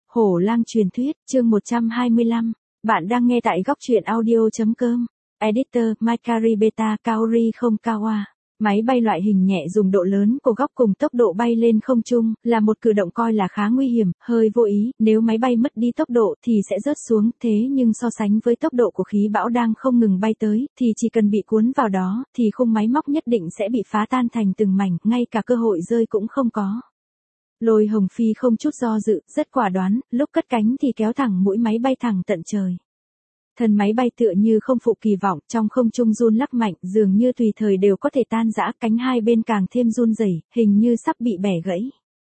Hổ lang truyền thuyết, chương 125. Bạn đang nghe tại góc truyện audio.com. Editor, Makari Beta Kaori không Kawa. Máy bay loại hình nhẹ dùng độ lớn của góc cùng tốc độ bay lên không trung, là một cử động coi là khá nguy hiểm, hơi vô ý, nếu máy bay mất đi tốc độ thì sẽ rớt xuống, thế nhưng so sánh với tốc độ của khí bão đang không ngừng bay tới, thì chỉ cần bị cuốn vào đó, thì khung máy móc nhất định sẽ bị phá tan thành từng mảnh, ngay cả cơ hội rơi cũng không có. Lôi Hồng Phi không chút do dự, rất quả đoán, lúc cất cánh thì kéo thẳng mũi máy bay thẳng tận trời. Thân máy bay tựa như không phụ kỳ vọng, trong không trung run lắc mạnh, dường như tùy thời đều có thể tan rã, cánh hai bên càng thêm run rẩy, hình như sắp bị bẻ gãy.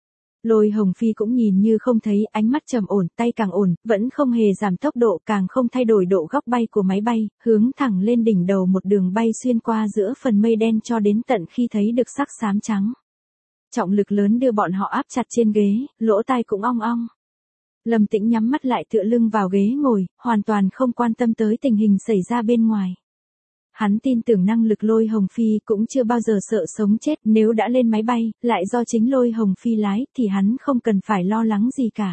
Lôi Hồng Phi cũng nhìn như không thấy, ánh mắt trầm ổn, tay càng ổn, vẫn không hề giảm tốc độ, càng không thay đổi độ góc bay của máy bay, hướng thẳng lên đỉnh đầu một đường bay xuyên qua giữa phần mây đen cho đến tận khi thấy được sắc xám trắng. Trọng lực lớn đưa bọn họ áp chặt trên ghế, lỗ tai cũng ong ong. Lâm Tĩnh nhắm mắt lại tựa lưng vào ghế ngồi, hoàn toàn không quan tâm tới tình hình xảy ra bên ngoài. Hắn tin tưởng năng lực Lôi Hồng Phi, cũng chưa bao giờ sợ sống chết, nếu đã lên máy bay, lại do chính Lôi Hồng Phi lái, thì hắn không cần phải lo lắng gì cả.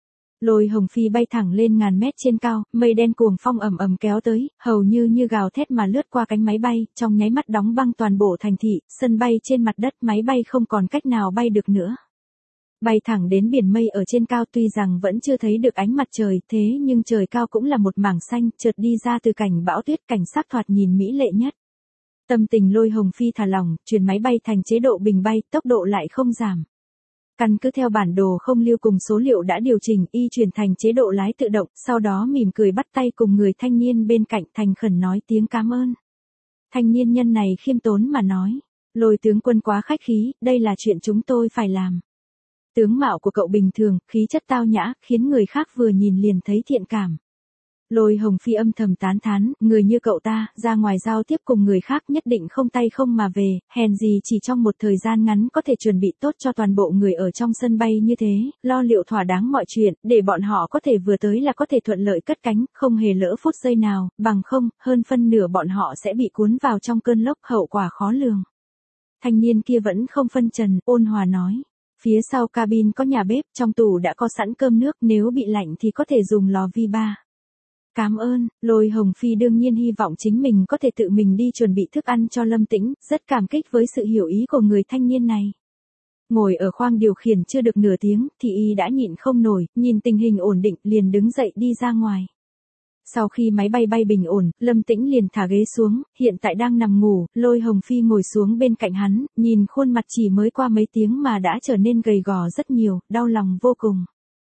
Lôi Hồng Phi bay thẳng lên ngàn mét trên cao, mây đen cuồng phong ầm ầm kéo tới, hầu như gào thét mà lướt qua cánh máy bay, trong nháy mắt đóng băng toàn bộ thành thị, sân bay trên mặt đất, máy bay không còn cách nào bay được nữa. Bay thẳng đến biển mây ở trên cao, tuy rằng vẫn chưa thấy được ánh mặt trời, thế nhưng trời cao cũng là một mảng xanh, chợt đi ra từ cảnh bão tuyết, cảnh sắc thoạt nhìn mỹ lệ nhất. Tâm tình Lôi Hồng Phi thả lỏng, chuyển máy bay thành chế độ bình bay, tốc độ lại không giảm. Căn cứ theo bản đồ không lưu cùng số liệu đã điều chỉnh, y chuyển thành chế độ lái tự động, sau đó mỉm cười bắt tay cùng người thanh niên bên cạnh, thành khẩn nói tiếng cảm ơn. Thanh niên nhân này khiêm tốn mà nói, Lôi tướng quân quá khách khí, đây là chuyện chúng tôi phải làm. Tướng mạo của cậu bình thường, khí chất tao nhã, khiến người khác vừa nhìn liền thấy thiện cảm. Lôi Hồng Phi âm thầm tán thán, người như cậu ta, ra ngoài giao tiếp cùng người khác nhất định không tay không mà về, hèn gì chỉ trong một thời gian ngắn có thể chuẩn bị tốt cho toàn bộ người ở trong sân bay như thế, lo liệu thỏa đáng mọi chuyện, để bọn họ có thể vừa tới là có thể thuận lợi cất cánh, không hề lỡ phút giây nào, bằng không, hơn phân nửa bọn họ sẽ bị cuốn vào trong cơn lốc, hậu quả khó lường. Thanh niên kia vẫn không phân trần, ôn hòa nói. Phía sau cabin có nhà bếp, trong tủ đã có sẵn cơm nước, nếu bị lạnh thì có thể dùng lò vi ba. Cảm ơn, Lôi Hồng Phi đương nhiên hy vọng chính mình có thể tự mình đi chuẩn bị thức ăn cho Lâm Tĩnh, rất cảm kích với sự hiểu ý của người thanh niên này. Ngồi ở khoang điều khiển chưa được nửa tiếng, thì y đã nhịn không nổi, nhìn tình hình ổn định, liền đứng dậy đi ra ngoài. Sau khi máy bay bay bình ổn, Lâm Tĩnh liền thả ghế xuống, hiện tại đang nằm ngủ, Lôi Hồng Phi ngồi xuống bên cạnh hắn, nhìn khuôn mặt chỉ mới qua mấy tiếng mà đã trở nên gầy gò rất nhiều, đau lòng vô cùng.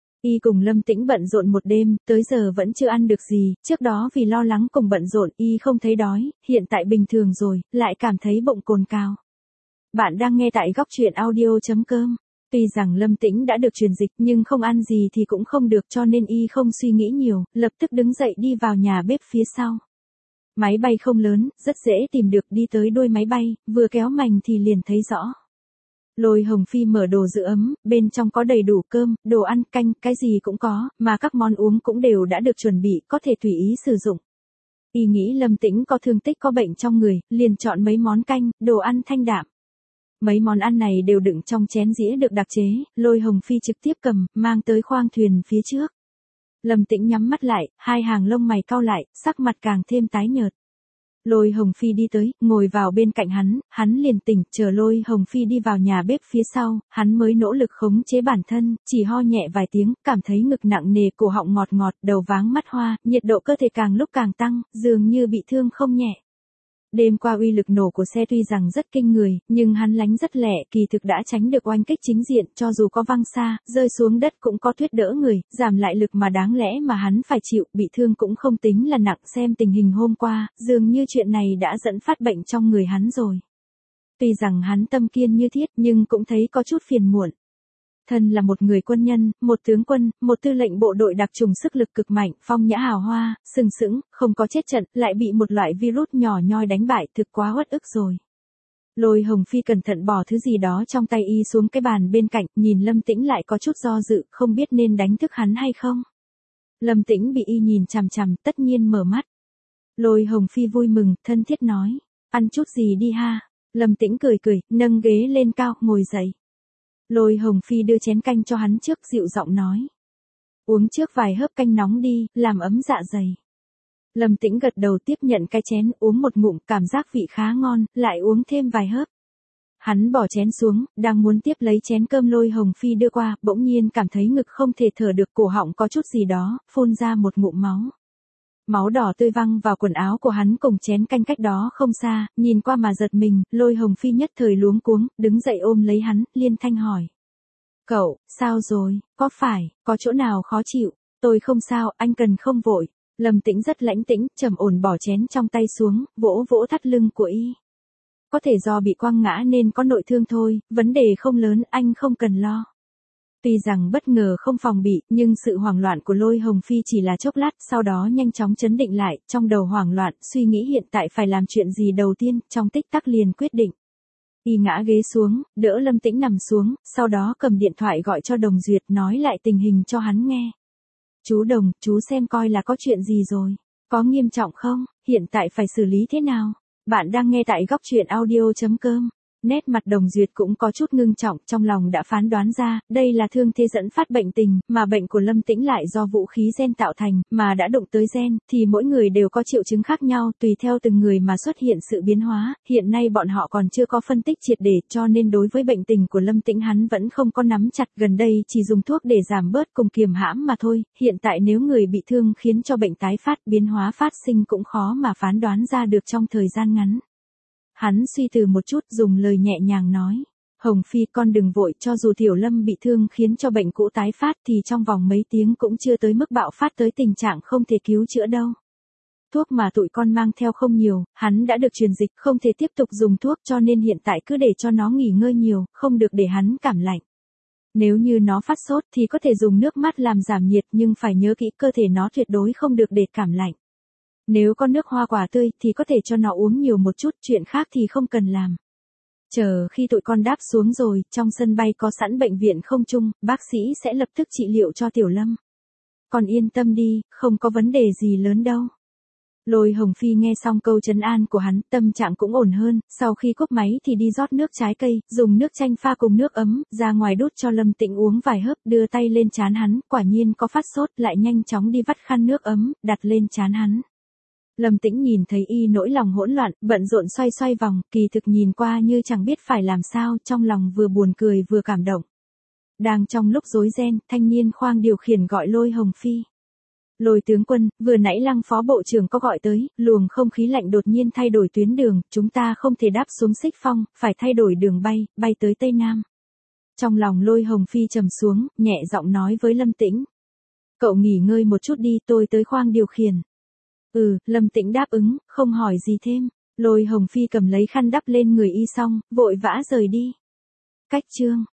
Y cùng Lâm Tĩnh bận rộn một đêm, tới giờ vẫn chưa ăn được gì, trước đó vì lo lắng cùng bận rộn, y không thấy đói, hiện tại bình thường rồi, lại cảm thấy bụng cồn cào. Bạn đang nghe tại góc truyện audio.com. Tuy rằng Lâm Tĩnh đã được truyền dịch nhưng không ăn gì thì cũng không được, cho nên y không suy nghĩ nhiều, lập tức đứng dậy đi vào nhà bếp phía sau. Máy bay không lớn, rất dễ tìm được, đi tới đuôi máy bay, vừa kéo mành thì liền thấy rõ. Lôi Hồng Phi mở đồ giữ ấm, bên trong có đầy đủ cơm, đồ ăn, canh, cái gì cũng có, mà các món uống cũng đều đã được chuẩn bị, có thể tùy ý sử dụng. Y nghĩ Lâm Tĩnh có thương tích có bệnh trong người, liền chọn mấy món canh, đồ ăn thanh đạm. Mấy món ăn này đều đựng trong chén dĩa được đặc chế, Lôi Hồng Phi trực tiếp cầm, mang tới khoang thuyền phía trước. Lâm Tĩnh nhắm mắt lại, hai hàng lông mày cau lại, sắc mặt càng thêm tái nhợt. Lôi Hồng Phi đi tới, ngồi vào bên cạnh hắn liền tỉnh, chờ Lôi Hồng Phi đi vào nhà bếp phía sau, hắn mới nỗ lực khống chế bản thân, chỉ ho nhẹ vài tiếng, cảm thấy ngực nặng nề, cổ họng ngọt ngọt, đầu váng mắt hoa, nhiệt độ cơ thể càng lúc càng tăng, dường như bị thương không nhẹ. Đêm qua uy lực nổ của xe tuy rằng rất kinh người, nhưng hắn lánh rất lẹ, kỳ thực đã tránh được oanh kích chính diện, cho dù có văng xa, rơi xuống đất cũng có thuyết đỡ người, giảm lại lực mà đáng lẽ mà hắn phải chịu, bị thương cũng không tính là nặng, xem tình hình hôm qua, dường như chuyện này đã dẫn phát bệnh trong người hắn rồi. Tuy rằng hắn tâm kiên như thiết nhưng cũng thấy có chút phiền muộn. Thân là một người quân nhân, một tướng quân, một tư lệnh bộ đội đặc trùng sức lực cực mạnh, phong nhã hào hoa, sừng sững, không có chết trận, lại bị một loại virus nhỏ nhoi đánh bại, thực quá uất ức rồi. Lôi Hồng Phi cẩn thận bỏ thứ gì đó trong tay y xuống cái bàn bên cạnh, nhìn Lâm Tĩnh lại có chút do dự, không biết nên đánh thức hắn hay không. Lâm Tĩnh bị y nhìn chằm chằm, tất nhiên mở mắt. Lôi Hồng Phi vui mừng, thân thiết nói, ăn chút gì đi ha. Lâm Tĩnh cười cười, nâng ghế lên cao, ngồi dậy. Lôi Hồng Phi đưa chén canh cho hắn trước, dịu giọng nói. Uống trước vài hớp canh nóng đi, làm ấm dạ dày. Lâm Tĩnh gật đầu tiếp nhận cái chén, uống một ngụm, cảm giác vị khá ngon, lại uống thêm vài hớp. Hắn bỏ chén xuống, đang muốn tiếp lấy chén cơm Lôi Hồng Phi đưa qua, bỗng nhiên cảm thấy ngực không thể thở được, cổ họng có chút gì đó, phun ra một ngụm máu. Máu đỏ tươi văng vào quần áo của hắn cùng chén canh cách đó không xa, nhìn qua mà giật mình, Lôi Hồng Phi nhất thời luống cuống, đứng dậy ôm lấy hắn, liên thanh hỏi. Cậu, sao rồi, có phải, có chỗ nào khó chịu? Tôi không sao, anh cần không vội. Lâm Tĩnh rất lãnh tĩnh, trầm ổn bỏ chén trong tay xuống, vỗ vỗ thắt lưng của y. Có thể do bị quăng ngã nên có nội thương thôi, vấn đề không lớn, anh không cần lo. Tuy rằng bất ngờ không phòng bị, nhưng sự hoảng loạn của Lôi Hồng Phi chỉ là chốc lát, sau đó nhanh chóng trấn định lại, trong đầu hoảng loạn, suy nghĩ hiện tại phải làm chuyện gì đầu tiên, trong tích tắc liền quyết định. Y ngã ghế xuống, đỡ Lâm Tĩnh nằm xuống, sau đó cầm điện thoại gọi cho Đồng Duyệt nói lại tình hình cho hắn nghe. Chú Đồng, chú xem coi là có chuyện gì rồi, có nghiêm trọng không, hiện tại phải xử lý thế nào? Bạn đang nghe tại góc truyện audio.com. Nét mặt Đồng Duyệt cũng có chút ngưng trọng, trong lòng đã phán đoán ra, đây là thương thế dẫn phát bệnh tình, mà bệnh của Lâm Tĩnh lại do vũ khí gen tạo thành, mà đã đụng tới gen, thì mỗi người đều có triệu chứng khác nhau, tùy theo từng người mà xuất hiện sự biến hóa, hiện nay bọn họ còn chưa có phân tích triệt để, cho nên đối với bệnh tình của Lâm Tĩnh hắn vẫn không có nắm chặt, gần đây chỉ dùng thuốc để giảm bớt cùng kiềm hãm mà thôi, hiện tại nếu người bị thương khiến cho bệnh tái phát, biến hóa phát sinh cũng khó mà phán đoán ra được trong thời gian ngắn. Hắn suy từ một chút, dùng lời nhẹ nhàng nói. Hồng Phi, con đừng vội, cho dù Tiểu Lâm bị thương khiến cho bệnh cũ tái phát thì trong vòng mấy tiếng cũng chưa tới mức bạo phát tới tình trạng không thể cứu chữa đâu. Thuốc mà tụi con mang theo không nhiều, hắn đã được truyền dịch, không thể tiếp tục dùng thuốc, cho nên hiện tại cứ để cho nó nghỉ ngơi nhiều, không được để hắn cảm lạnh. Nếu như nó phát sốt thì có thể dùng nước mát làm giảm nhiệt, nhưng phải nhớ kỹ cơ thể nó tuyệt đối không được để cảm lạnh. Nếu có nước hoa quả tươi thì có thể cho nó uống nhiều một chút, chuyện khác thì không cần làm. Chờ khi tụi con đáp xuống rồi, trong sân bay có sẵn bệnh viện không trung, bác sĩ sẽ lập tức trị liệu cho Tiểu Lâm. Con yên tâm đi, không có vấn đề gì lớn đâu. Lôi Hồng Phi nghe xong câu trấn an của hắn, tâm trạng cũng ổn hơn, sau khi cúp máy thì đi rót nước trái cây, dùng nước chanh pha cùng nước ấm, ra ngoài đút cho Lâm Tĩnh uống vài hớp, đưa tay lên trán hắn, quả nhiên có phát sốt, lại nhanh chóng đi vắt khăn nước ấm, đặt lên trán hắn. Lâm Tĩnh nhìn thấy y nỗi lòng hỗn loạn, bận rộn xoay xoay vòng, kỳ thực nhìn qua như chẳng biết phải làm sao, trong lòng vừa buồn cười vừa cảm động. Đang trong lúc rối ren, thanh niên khoang điều khiển gọi Lôi Hồng Phi. Lôi tướng quân, vừa nãy Lăng phó bộ trưởng có gọi tới, luồng không khí lạnh đột nhiên thay đổi tuyến đường, chúng ta không thể đáp xuống Xích Phong, phải thay đổi đường bay, bay tới Tây Nam. Trong lòng Lôi Hồng Phi trầm xuống, nhẹ giọng nói với Lâm Tĩnh. Cậu nghỉ ngơi một chút đi, tôi tới khoang điều khiển. Lâm Tĩnh đáp ứng, không hỏi gì thêm. Lôi Hồng Phi cầm lấy khăn đắp lên người y xong, vội vã rời đi. Cách chương